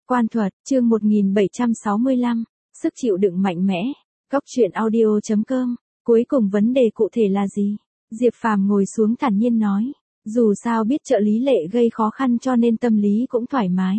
Quan thuật, chương 1765, sức chịu đựng mạnh mẽ. Góc truyện audio.com. Cuối cùng vấn đề cụ thể là gì? Diệp Phàm ngồi xuống thản nhiên nói. Dù sao biết trợ lý Lệ gây khó khăn cho nên tâm lý cũng thoải mái.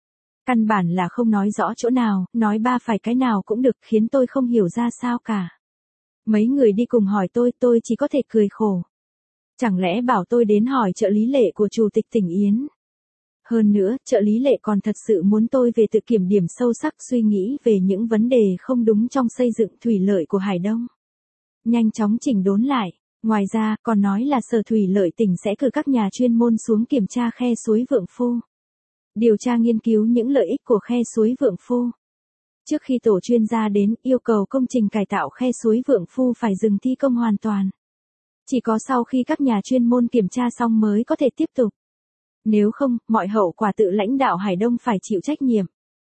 Căn bản là không nói rõ chỗ nào, nói ba phải cái nào cũng được, khiến tôi không hiểu ra sao cả. Mấy người đi cùng hỏi tôi chỉ có thể cười khổ. Chẳng lẽ bảo tôi đến hỏi trợ lý Lệ của Chủ tịch tỉnh Yến? Hơn nữa, trợ lý Lệ còn thật sự muốn tôi về tự kiểm điểm sâu sắc, suy nghĩ về những vấn đề không đúng trong xây dựng thủy lợi của Hải Đông. Nhanh chóng chỉnh đốn lại. Ngoài ra, còn nói là Sở Thủy Lợi tỉnh sẽ cử các nhà chuyên môn xuống kiểm tra khe suối Vượng Phu. Điều tra nghiên cứu những lợi ích của khe suối Vượng Phu. Trước khi tổ chuyên gia đến, yêu cầu công trình cải tạo khe suối Vượng Phu phải dừng thi công hoàn toàn. Chỉ có sau khi các nhà chuyên môn kiểm tra xong mới có thể tiếp tục. Nếu không, mọi hậu quả tự lãnh đạo Hải Đông phải chịu trách nhiệm.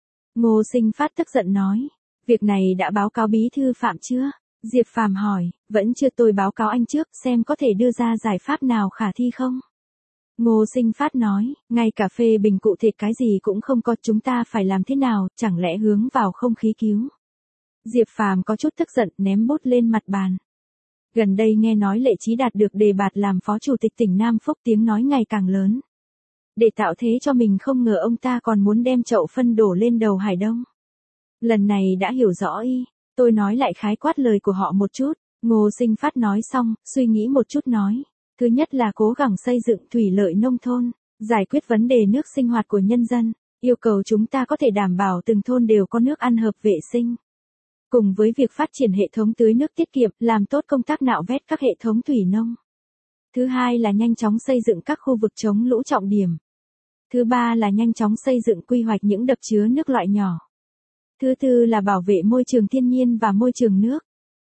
Ngô Sinh Phát tức giận nói. Việc này đã báo cáo bí thư Phạm chưa? Diệp Phàm hỏi. Vẫn chưa, tôi báo cáo anh trước, xem có thể đưa ra giải pháp nào khả thi không? Ngô Sinh Phát nói. Ngay cả phê bình cụ thể cái gì cũng không có, chúng ta phải làm thế nào, chẳng lẽ hướng vào không khí cứu? Diệp Phàm có chút tức giận, ném bút lên mặt bàn. Gần đây nghe nói Lệ Chí Đạt được đề bạt làm phó chủ tịch tỉnh Nam Phúc, tiếng nói ngày càng lớn. Để tạo thế cho mình, không ngờ ông ta còn muốn đem chậu phân đổ lên đầu Hải Đông. Lần này đã hiểu rõ y, tôi nói lại khái quát lời của họ một chút. Ngô Sinh Phát nói xong, suy nghĩ một chút nói. Thứ nhất là cố gắng xây dựng thủy lợi nông thôn, giải quyết vấn đề nước sinh hoạt của nhân dân, yêu cầu chúng ta có thể đảm bảo từng thôn đều có nước ăn hợp vệ sinh. Cùng với việc phát triển hệ thống tưới nước tiết kiệm, làm tốt công tác nạo vét các hệ thống thủy nông. Thứ hai là nhanh chóng xây dựng các khu vực chống lũ trọng điểm. Thứ ba là nhanh chóng xây dựng quy hoạch những đập chứa nước loại nhỏ. Thứ tư là bảo vệ môi trường thiên nhiên và môi trường nước.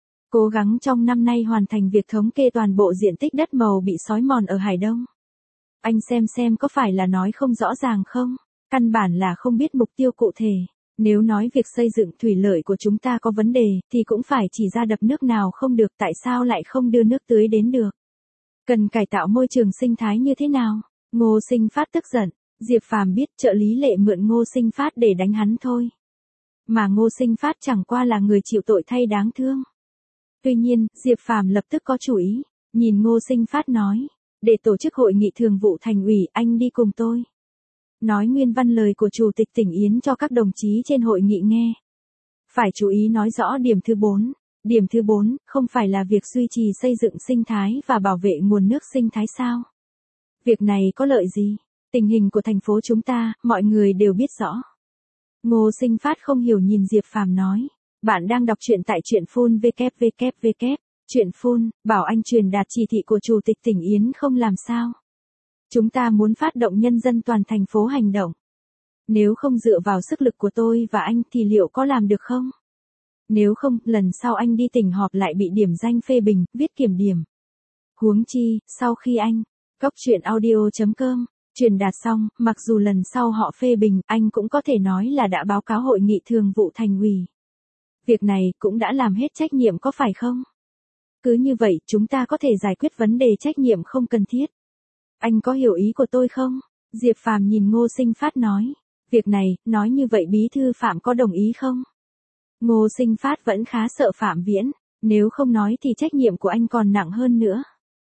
Cố gắng trong năm nay hoàn thành việc thống kê toàn bộ diện tích đất màu bị xói mòn ở Hải Đông. Anh xem có phải là nói không rõ ràng không? Căn bản là không biết mục tiêu cụ thể. Nếu nói việc xây dựng thủy lợi của chúng ta có vấn đề, thì cũng phải chỉ ra đập nước nào không được, tại sao lại không đưa nước tưới đến được. Cần cải tạo môi trường sinh thái như thế nào? Ngô Sinh Phát tức giận. Diệp Phàm biết trợ lý Lệ mượn Ngô Sinh Phát để đánh hắn thôi. Mà Ngô Sinh Phát chẳng qua là người chịu tội thay đáng thương. Tuy nhiên, Diệp Phàm lập tức có chủ ý, nhìn Ngô Sinh Phát nói, để tổ chức hội nghị thường vụ thành ủy, anh đi cùng tôi. Nói nguyên văn lời của Chủ tịch tỉnh Yến cho các đồng chí trên hội nghị nghe. Phải chú ý nói rõ điểm thứ 4. Điểm thứ 4, không phải là việc duy trì xây dựng sinh thái và bảo vệ nguồn nước sinh thái sao? Việc này có lợi gì? Tình hình của thành phố chúng ta, mọi người đều biết rõ. Ngô Sinh Phát không hiểu nhìn Diệp Phàm nói. Bạn đang đọc truyện tại truyện phun www. Truyện phun, bảo anh truyền đạt chỉ thị của Chủ tịch tỉnh Yến không làm sao. Chúng ta muốn phát động nhân dân toàn thành phố hành động. Nếu không dựa vào sức lực của tôi và anh thì liệu có làm được không? Nếu không, lần sau anh đi tỉnh họp lại bị điểm danh phê bình, viết kiểm điểm. Huống chi, sau khi anh, góc truyện audio.com, truyền đạt xong, mặc dù lần sau họ phê bình, anh cũng có thể nói là đã báo cáo hội nghị thường vụ thành ủy. Việc này cũng đã làm hết trách nhiệm có phải không? Cứ như vậy, chúng ta có thể giải quyết vấn đề trách nhiệm không cần thiết. Anh có hiểu ý của tôi không? Diệp Phàm nhìn Ngô Sinh Phát nói. Việc này, nói như vậy bí thư Phạm có đồng ý không? Ngô Sinh Phát vẫn khá sợ Phạm Viễn, nếu không nói thì trách nhiệm của anh còn nặng hơn nữa.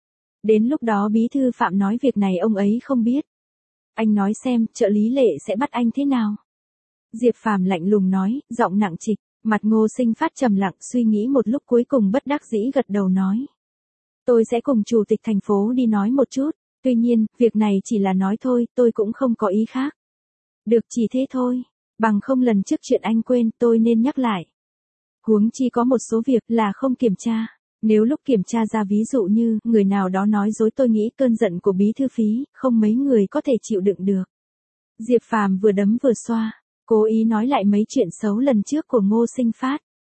Đến lúc đó bí thư Phạm nói việc này ông ấy không biết. Anh nói xem, trợ lý Lệ sẽ bắt anh thế nào? Diệp Phàm lạnh lùng nói, giọng nặng trịch. Mặt Ngô Sinh Phát trầm lặng, suy nghĩ một lúc cuối cùng bất đắc dĩ gật đầu nói. Tôi sẽ cùng Chủ tịch thành phố đi nói một chút, tuy nhiên, việc này chỉ là nói thôi, tôi cũng không có ý khác. Được, chỉ thế thôi, bằng không lần trước chuyện anh quên, tôi nên nhắc lại. Huống chi có một số việc là không kiểm tra, nếu lúc kiểm tra ra ví dụ như, người nào đó nói dối, tôi nghĩ cơn giận của bí thư Phí, không mấy người có thể chịu đựng được. Diệp Phàm vừa đấm vừa xoa. Cố ý nói lại mấy chuyện xấu lần trước của Ngô Sinh Phát.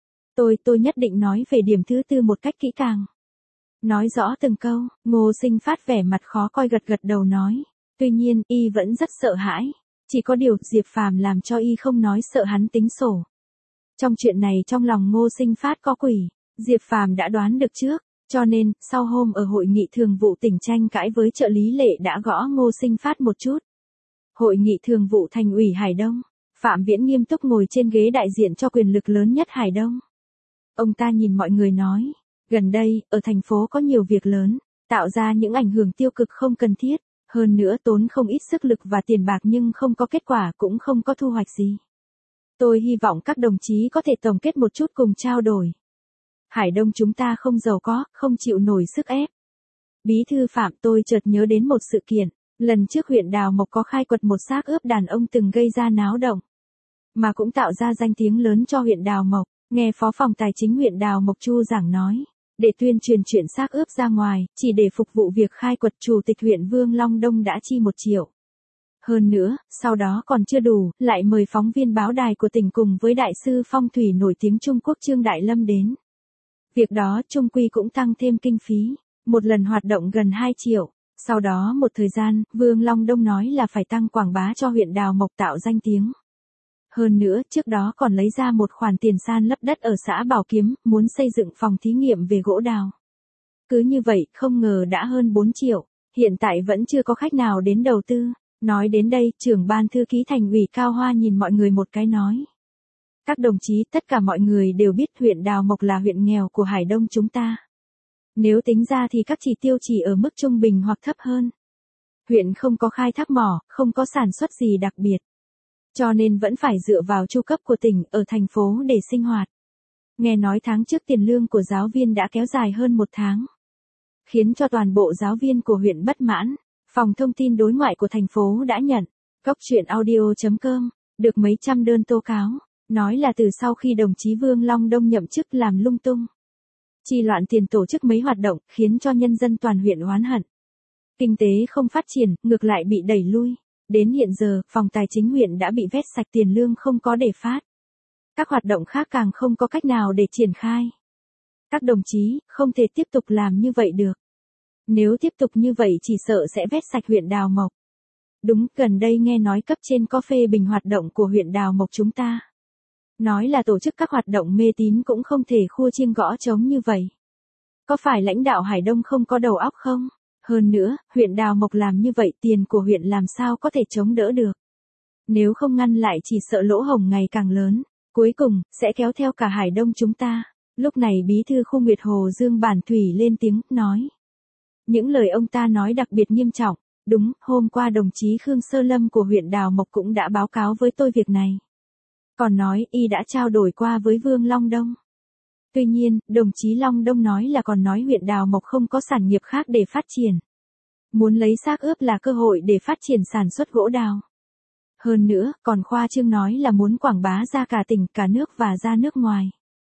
Tôi nhất định nói về điểm thứ 4 một cách kỹ càng. Nói rõ từng câu, Ngô Sinh Phát vẻ mặt khó coi gật đầu nói. Tuy nhiên, y vẫn rất sợ hãi. Chỉ có điều, Diệp Phàm làm cho y không nói sợ hắn tính sổ. Trong chuyện này trong lòng Ngô Sinh Phát có quỷ, Diệp Phàm đã đoán được trước, cho nên, sau hôm ở hội nghị thường vụ tỉnh tranh cãi với trợ lý Lệ đã gõ Ngô Sinh Phát một chút. Hội nghị thường vụ thành ủy Hải Đông. Phạm Viễn nghiêm túc ngồi trên ghế đại diện cho quyền lực lớn nhất Hải Đông. Ông ta nhìn mọi người nói, gần đây, ở thành phố có nhiều việc lớn, tạo ra những ảnh hưởng tiêu cực không cần thiết, hơn nữa tốn không ít sức lực và tiền bạc nhưng không có kết quả cũng không có thu hoạch gì. Tôi hy vọng các đồng chí có thể tổng kết một chút cùng trao đổi. Hải Đông chúng ta không giàu có, không chịu nổi sức ép. Bí thư Phạm, tôi chợt nhớ đến một sự kiện, lần trước huyện Đào Mộc có khai quật một xác ướp đàn ông từng gây ra náo động, mà cũng tạo ra danh tiếng lớn cho huyện Đào Mộc. Nghe Phó phòng Tài chính huyện Đào Mộc Chu Giảng nói, để tuyên truyền chuyện xác ướp ra ngoài, chỉ để phục vụ việc khai quật, Chủ tịch huyện Vương Long Đông đã chi 1 triệu. Hơn nữa, sau đó còn chưa đủ, lại mời phóng viên báo đài của tỉnh cùng với đại sư phong thủy nổi tiếng Trung Quốc Trương Đại Lâm đến. Việc đó chung quy cũng tăng thêm kinh phí, một lần hoạt động gần 2 triệu. Sau đó một thời gian, Vương Long Đông nói là phải tăng quảng bá cho huyện Đào Mộc tạo danh tiếng. Hơn nữa, trước đó còn lấy ra một khoản tiền san lấp đất ở xã Bảo Kiếm, muốn xây dựng phòng thí nghiệm về gỗ đào. Cứ như vậy, không ngờ đã hơn 4 triệu, hiện tại vẫn chưa có khách nào đến đầu tư. Nói đến đây, trưởng ban thư ký thành ủy Cao Hoa nhìn mọi người một cái nói. Các đồng chí, tất cả mọi người đều biết huyện Đào Mộc là huyện nghèo của Hải Đông chúng ta. Nếu tính ra thì các chỉ tiêu chỉ ở mức trung bình hoặc thấp hơn. Huyện không có khai thác mỏ, không có sản xuất gì đặc biệt. Cho nên vẫn phải dựa vào chu cấp của tỉnh ở thành phố để sinh hoạt. Nghe nói tháng trước tiền lương của giáo viên đã kéo dài hơn 1 tháng. Khiến cho toàn bộ giáo viên của huyện bất mãn. Phòng thông tin đối ngoại của thành phố đã nhận. Goctruyện.audio.com được mấy trăm đơn tố cáo. Nói là từ sau khi đồng chí Vương Long Đông nhậm chức làm lung tung, chi loạn tiền tổ chức mấy hoạt động, khiến cho nhân dân toàn huyện oán hận. Kinh tế không phát triển, ngược lại bị đẩy lui. Đến hiện giờ, phòng tài chính huyện đã bị vét sạch tiền lương không có để phát. Các hoạt động khác càng không có cách nào để triển khai. Các đồng chí, không thể tiếp tục làm như vậy được. Nếu tiếp tục như vậy chỉ sợ sẽ vét sạch huyện Đào Mộc. Đúng, gần đây nghe nói cấp trên có phê bình hoạt động của huyện Đào Mộc chúng ta. Nói là tổ chức các hoạt động mê tín cũng không thể khua chiêng gõ trống như vậy. Có phải lãnh đạo Hải Đông không có đầu óc không? Hơn nữa, huyện Đào Mộc làm như vậy tiền của huyện làm sao có thể chống đỡ được. Nếu không ngăn lại chỉ sợ lỗ hổng ngày càng lớn, cuối cùng, sẽ kéo theo cả Hải Đông chúng ta. Lúc này bí thư khu Nguyệt Hồ Dương Bản Thủy lên tiếng, nói. Những lời ông ta nói đặc biệt nghiêm trọng. Đúng, hôm qua đồng chí Khương Sơ Lâm của huyện Đào Mộc cũng đã báo cáo với tôi việc này. Còn nói, y đã trao đổi qua với Vương Long Đông. Tuy nhiên, đồng chí Long Đông nói là còn nói huyện Đào Mộc không có sản nghiệp khác để phát triển. Muốn lấy xác ướp là cơ hội để phát triển sản xuất gỗ đào. Hơn nữa, còn khoa trương nói là muốn quảng bá ra cả tỉnh, cả nước và ra nước ngoài.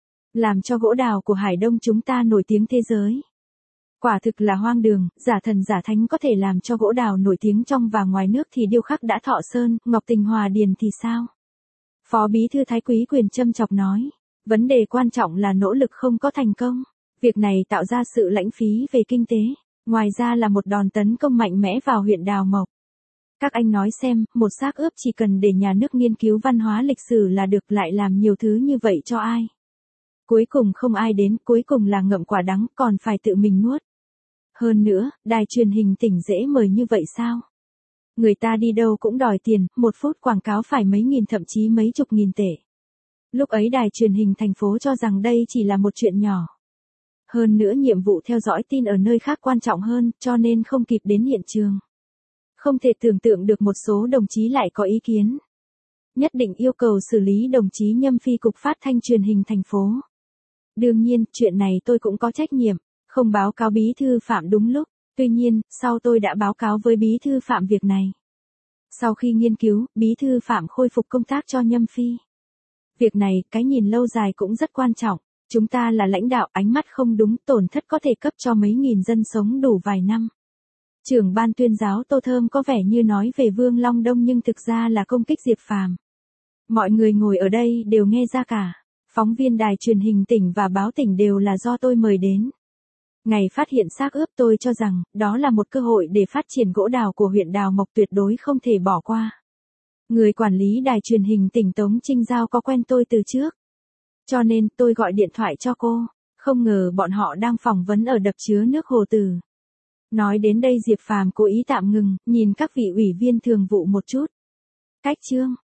Làm cho gỗ đào của Hải Đông chúng ta nổi tiếng thế giới. Quả thực là hoang đường, giả thần giả thánh có thể làm cho gỗ đào nổi tiếng trong và ngoài nước thì điêu khắc đã Thọ Sơn, Ngọc Tình Hòa Điền thì sao? Phó bí thư Thái Quý Quyền châm chọc nói. Vấn đề quan trọng là nỗ lực không có thành công. Việc này tạo ra sự lãng phí về kinh tế. Ngoài ra là một đòn tấn công mạnh mẽ vào huyện Đào Mộc. Các anh nói xem, một xác ướp chỉ cần để nhà nước nghiên cứu văn hóa lịch sử là được, lại làm nhiều thứ như vậy cho ai? Cuối cùng không ai đến, cuối cùng là ngậm quả đắng, còn phải tự mình nuốt. Hơn nữa, đài truyền hình tỉnh dễ mời như vậy sao? Người ta đi đâu cũng đòi tiền, 1 phút quảng cáo phải mấy nghìn thậm chí mấy chục nghìn tệ. Lúc ấy đài truyền hình thành phố cho rằng đây chỉ là một chuyện nhỏ. Hơn nữa nhiệm vụ theo dõi tin ở nơi khác quan trọng hơn, cho nên không kịp đến hiện trường. Không thể tưởng tượng được một số đồng chí lại có ý kiến. Nhất định yêu cầu xử lý đồng chí Nhâm Phi Cục Phát thanh Truyền hình thành phố. Đương nhiên, chuyện này tôi cũng có trách nhiệm, không báo cáo bí thư Phạm đúng lúc. Tuy nhiên, sau tôi đã báo cáo với bí thư Phạm việc này. Sau khi nghiên cứu, bí thư Phạm khôi phục công tác cho Nhâm Phi. Việc này, cái nhìn lâu dài cũng rất quan trọng. Chúng ta là lãnh đạo, ánh mắt không đúng, tổn thất có thể cấp cho mấy nghìn dân sống đủ vài năm. Trưởng ban tuyên giáo Tô Thơm có vẻ như nói về Vương Long Đông nhưng thực ra là công kích Diệp Phàm. Mọi người ngồi ở đây đều nghe ra cả. Phóng viên đài truyền hình tỉnh và báo tỉnh đều là do tôi mời đến. Ngày phát hiện xác ướp tôi cho rằng, đó là một cơ hội để phát triển gỗ đào của huyện Đào Mộc tuyệt đối không thể bỏ qua. Người quản lý đài truyền hình tỉnh Tống Trinh Giao có quen tôi từ trước. Cho nên tôi gọi điện thoại cho cô, không ngờ bọn họ đang phỏng vấn ở đập chứa nước Hồ Tử. Nói đến đây Diệp Phàm cố ý tạm ngừng, nhìn các vị ủy viên thường vụ một chút. Cách chương